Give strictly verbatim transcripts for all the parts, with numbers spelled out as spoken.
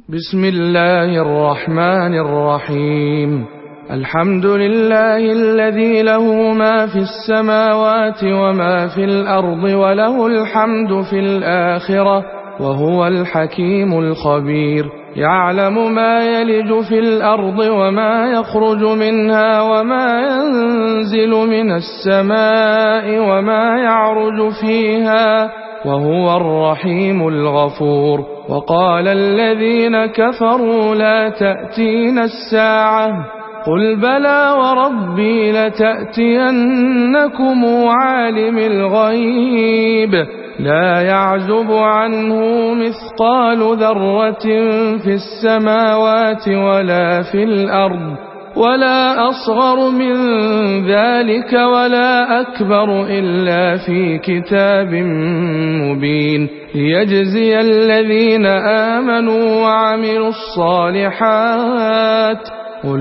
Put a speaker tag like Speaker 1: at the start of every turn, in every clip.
Speaker 1: بسم الله الرحمن الرحيم. الحمد لله الذي له ما في السماوات وما في الأرض وله الحمد في الآخرة وهو الحكيم الخبير. يعلم ما يلج في الأرض وما يخرج منها وما ينزل من السماء وما يعرج فيها وهو الرحيم الغفور. وقال الذين كفروا لا تأتينا الساعة قل بلى وربي لتأتينكم عالم الغيب لا يعزب عنه مثقال ذرة في السماوات ولا في الأرض ولا أصغر من ذلك ولا أكبر إلا في كتاب مبين ليجزي الذين آمنوا وعملوا الصالحات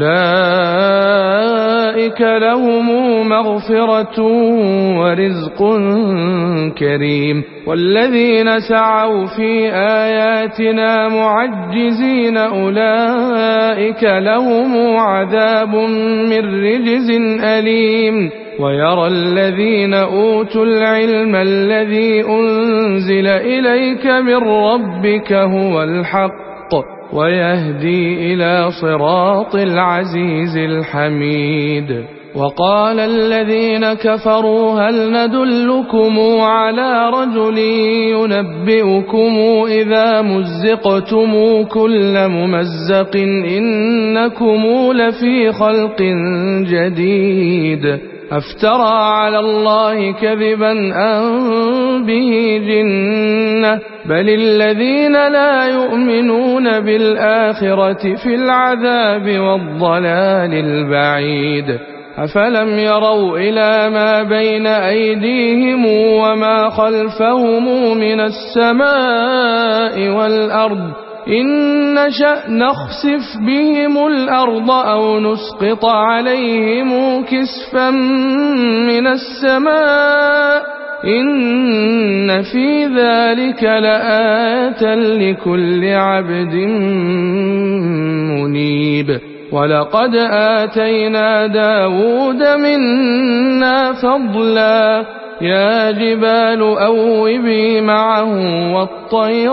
Speaker 1: أولئك لهم مغفرة ورزق كريم. والذين سعوا في آياتنا معجزين أولئك لهم عذاب من رجز أليم. ويرى الذين أوتوا العلم الذي أنزل إليك من ربك هو الحق ويهدي إلى صراط العزيز الحميد. وقال الذين كفروا هل ندلكم على رجل ينبئكم إذا مزقتم كل ممزق إنكم لفي خلق جديد أفترى على الله كذبا أم به جنة بل الذين لا يؤمنون بالآخرة في العذاب والضلال البعيد. أفلم يروا إلى ما بين أيديهم وما خلفهم من السماء والأرض إن نشأ نخسف بهم الأرض أو نسقط عليهم كسفا من السماء إن في ذلك لآية لكل عبد منيب. ولقد آتينا داود منا فضلا يا جبال أوبي معه والطير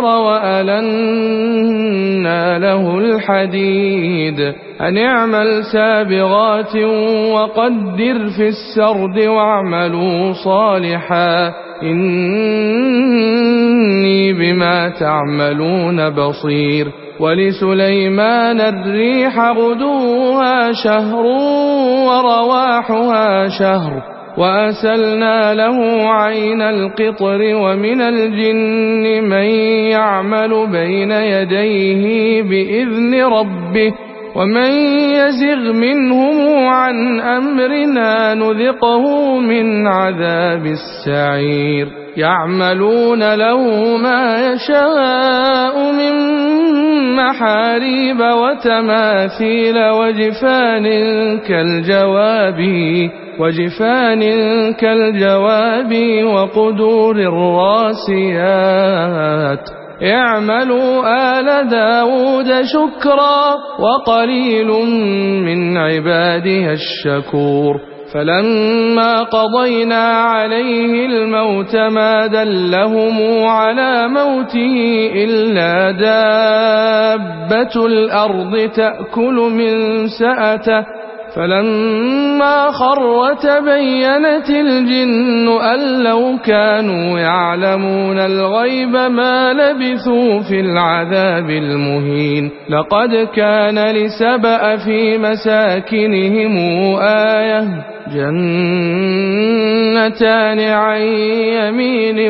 Speaker 1: وألنا له الحديد أن اعمل سابغات وقدر في السرد واعملوا صالحا إني بما تعملون بصير. ولسليمان الريح غدوها شهر ورواحها شهر وأسلنا له عين القطر ومن الجن من يعمل بين يديه بإذن ربه ومن يزغ منهم عن أمرنا نذقه من عذاب السعير. يعملون له ما يشاء من محاريب وتماثيل وجفان كالجواب وجفان كالجواب وقدور الراسيات اعملوا آل داود شكرا وقليل من عباده الشكور. فلما قضينا عليه الموت ما دلهم على موته إلا دابة الأرض تأكل من سأته فلما خر تبينت الجن أن لو كانوا يعلمون الغيب ما لبثوا في العذاب المهين. لقد كان لسبأ في مساكنهم آية جنتان عن يمين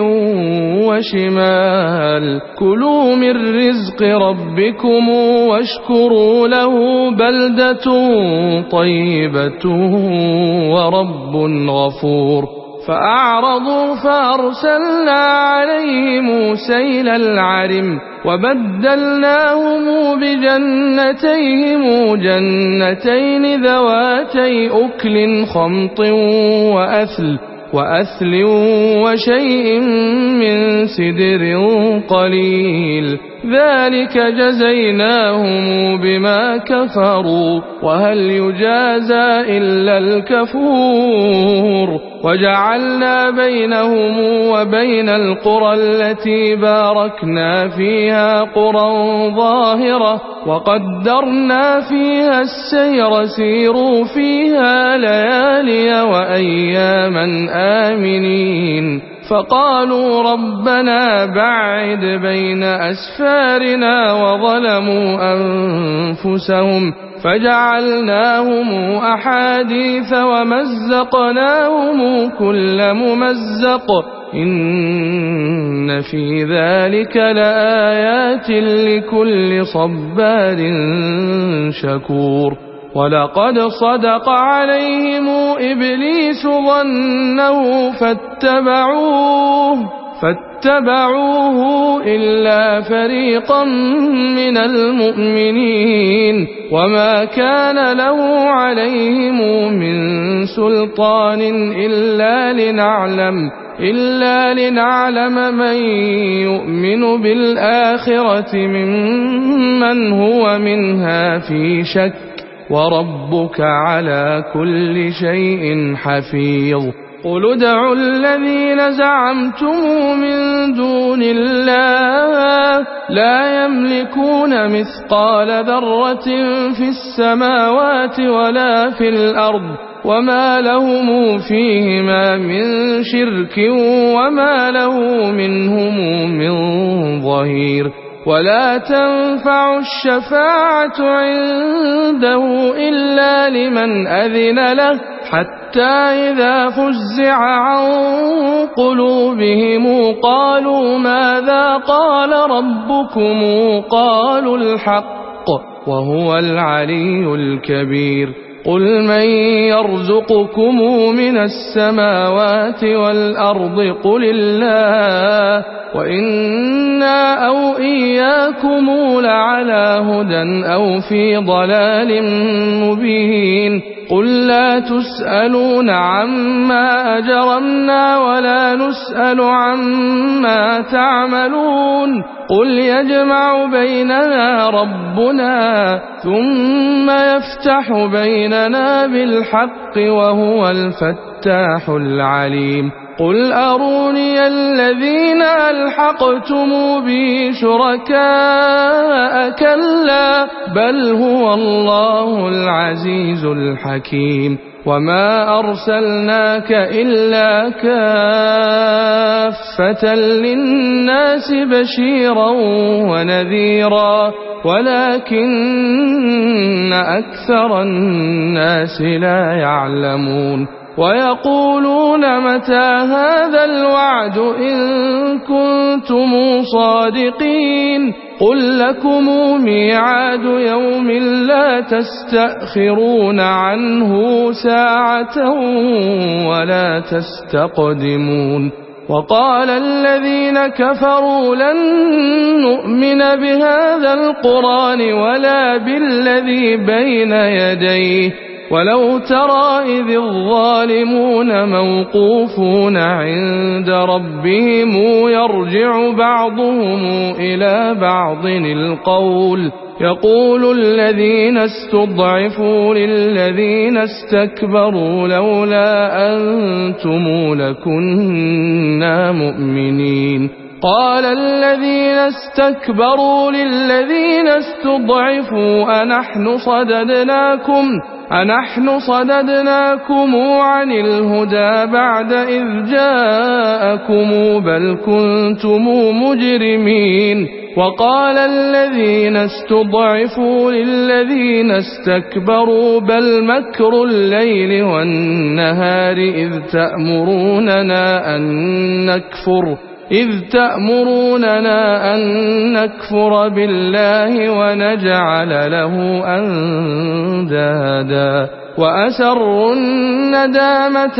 Speaker 1: وشمال كلوا من رزق ربكم واشكروا له بلدة طيبة ورب غفور. فأعرضوا فأرسلنا عليهم سيل العرم وبدلناهم بجنتيهم جنتين ذواتي أكل خمط وأثل وأثل وشيء من سدر قليل ذلك جزيناهم بما كفروا وهل يجازى إلا الكفور وجعلنا بينهم وبين القرى التي باركنا فيها قرى ظاهرة وقدرنا فيها السير سيروا فيها ليالي وأياما آمنين فقالوا ربنا باعد بين أسفارنا وظلموا أنفسهم فجعلناهم أحاديث ومزقناهم كل ممزق إن في ذلك لآيات لكل صبار شكور ولقد صدق عليهم إبليس ظنه فاتبعوه فاتبعوه إلا فريقا من المؤمنين وما كان له عليهم من سلطان إلا لنعلم إلا لنعلم من يؤمن بالآخرة ممن هو منها في شك وربك على كل شيء حفيظ قل ادعوا الذين زعمتم من دون الله لا يملكون مثقال ذرة في السماوات ولا في الأرض وما لهم فيهما من شرك وما له منهم من ظهير ولا تنفع الشفاعة عنده إلا لمن أذن له حتى إذا فزع عن قلوبهم قالوا ماذا قال ربكم قالوا الحق وهو العلي الكبير قل من يرزقكم من السماوات والأرض قل الله وإنا أو إياكم لعلى هدى أو في ضلال مبين قل لا تسألون عما أجرمنا ولا نسأل عما تعملون قل يجمع بيننا ربنا ثم يفتح بيننا بالحق وهو الفتاح العليم قل أروني الذين ألحقتم بي شركاء كلا بل هو الله العزيز الحكيم وما أرسلناك إلا كافة للناس بشيرا ونذيرا ولكن أكثر الناس لا يعلمون ويقولون متى هذا الوعد إن كنتم صادقين قل لكم ميعاد يوم لا تستأخرون عنه ساعة ولا تستقدمون وقال الذين كفروا لن نؤمن بهذا القرآن ولا بالذي بين يديه ولو ترى إذ الظالمون موقوفون عند ربهم يرجع بعضهم إلى بعض القول يقول الذين استضعفوا للذين استكبروا لولا أنتم لكنا مؤمنين قال الذين استكبروا للذين استضعفوا أنحن صددناكم أنحن صددناكم عن الهدى بعد إذ جاءكم بل كنتم مجرمين وقال الذين استضعفوا للذين استكبروا بل مكر الليل والنهار إذ تأمروننا أن نكفر إذ تأمروننا أن نكفر بالله ونجعل له أندادا وأسروا الندامة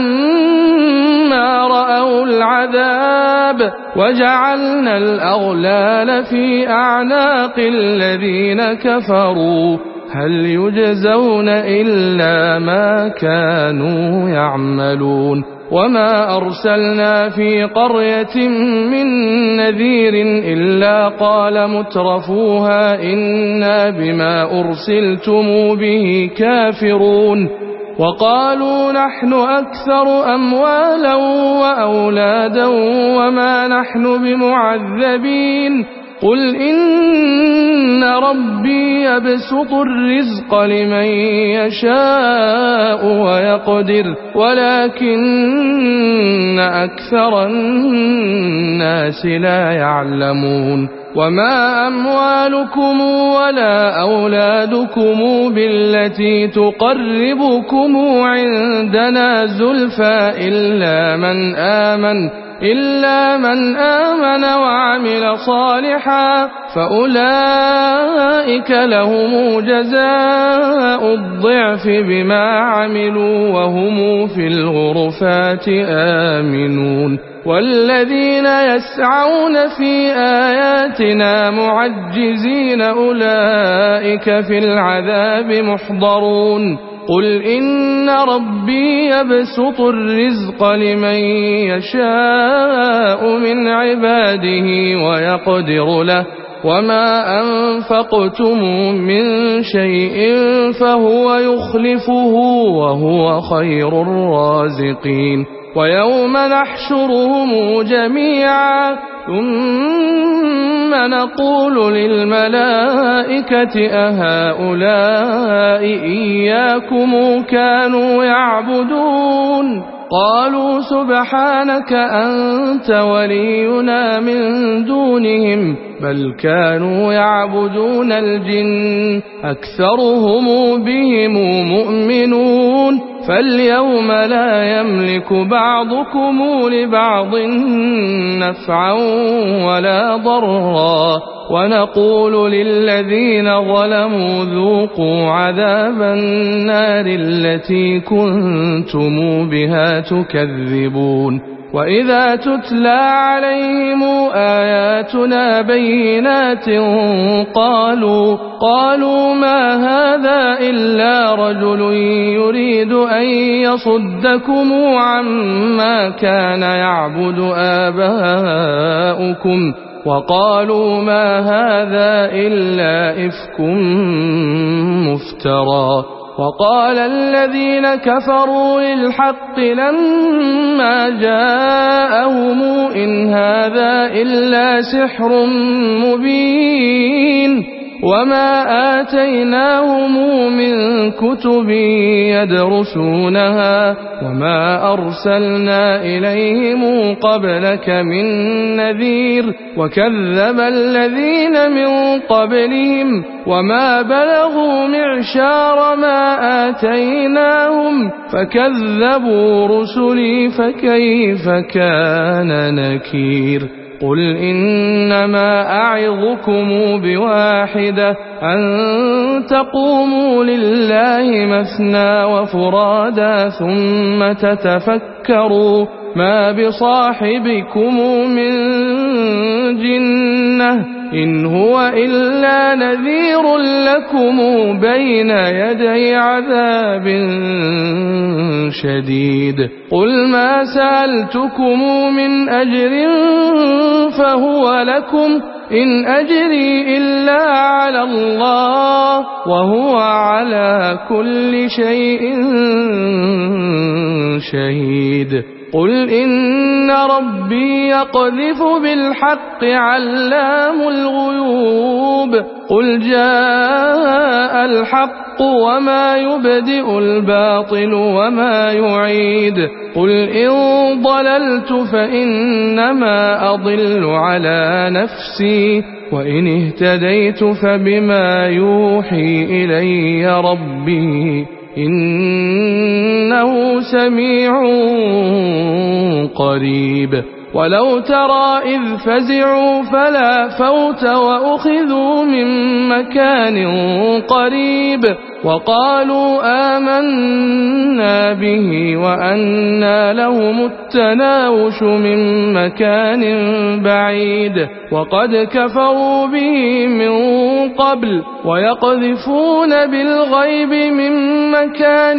Speaker 1: لما رأوا العذاب وجعلنا الأغلال في أعناق الذين كفروا هل يجزون إلا ما كانوا يعملون وما أرسلنا في قرية من نذير إلا قال مترفوها إنا بما أرسلتم به كافرون وقالوا نحن أكثر أموالا وأولادا وما نحن بمعذبين قل إن ربي يبسط الرزق لمن يشاء ويقدر ولكن أكثر الناس لا يعلمون وما أموالكم ولا أولادكم بالتي تقربكم عندنا زلفى إلا من آمن إلا من آمن وعمل صالحا فأولئك لهم جزاء الضعف بما عملوا وهم في الغرفات آمنون والذين يسعون في آياتنا معجزين أولئك في العذاب محضرون قل إن ربي يبسط الرزق لمن يشاء من عباده ويقدر له وما أنفقتم من شيء فهو يخلفه وهو خير الرازقين ويوم نحشرهم جميعا ثم نقول للملائكة أهؤلاء إياكم كانوا يعبدون قالوا سبحانك أنت ولينا من دونهم بل كانوا يعبدون الجن أكثرهم بهم مؤمنون فاليوم لا يملك بعضكم لبعض نفعا ولا ضرا ونقول للذين ظلموا ذوقوا عذاب النار التي كنتم بها تكذبون وإذا تتلى عليهم آياتنا بينات قالوا قالوا ما هذا إلا رجل يريد أن يصدكم عما كان يعبد آباؤكم وقالوا ما هذا إلا إفك مفترى وقال الذين كفروا للحق لما جاءهم إن هذا إلا سحر مبين وما آتيناهم من كتب يدرسونها وما أرسلنا إليهم قبلك من نذير وكذب الذين من قبلهم وما بلغوا معشار ما آتيناهم فكذبوا رسلي فكيف كان نكير قل إنما أعظكم بواحدة أن تقوموا لله مثنى وفرادا ثم تتفكروا ما بصاحبكم من جنة إن هو إلا نذير لكم بين يدي عذاب شديد قل ما سألتكم من أجر فهو لكم إن أجري إلا على الله وهو على كل شيء شهيد قل إن ربي يقذف بالحق علام الغيوب قل جاء الحق وما يبدئ الباطل وما يعيد قل إن ضللت فإنما أضل على نفسي وإن اهتديت فبما يوحي إلي ربي إنه سميع قريب ولو ترى إذ فزعوا فلا فوت وأخذوا من مكان قريب وقالوا آمنا به وأنى لهم التناوش من مكان بعيد وقد كفروا به من قبل ويقذفون بالغيب من مكان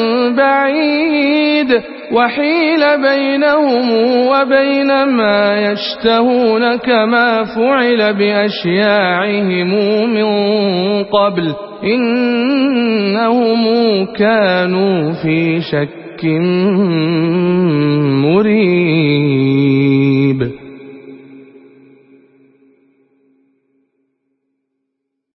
Speaker 1: بعيد وحيل بينهم وبين ما يشتهون كما فعل بأشياعهم من قبل إنهم كانوا في شك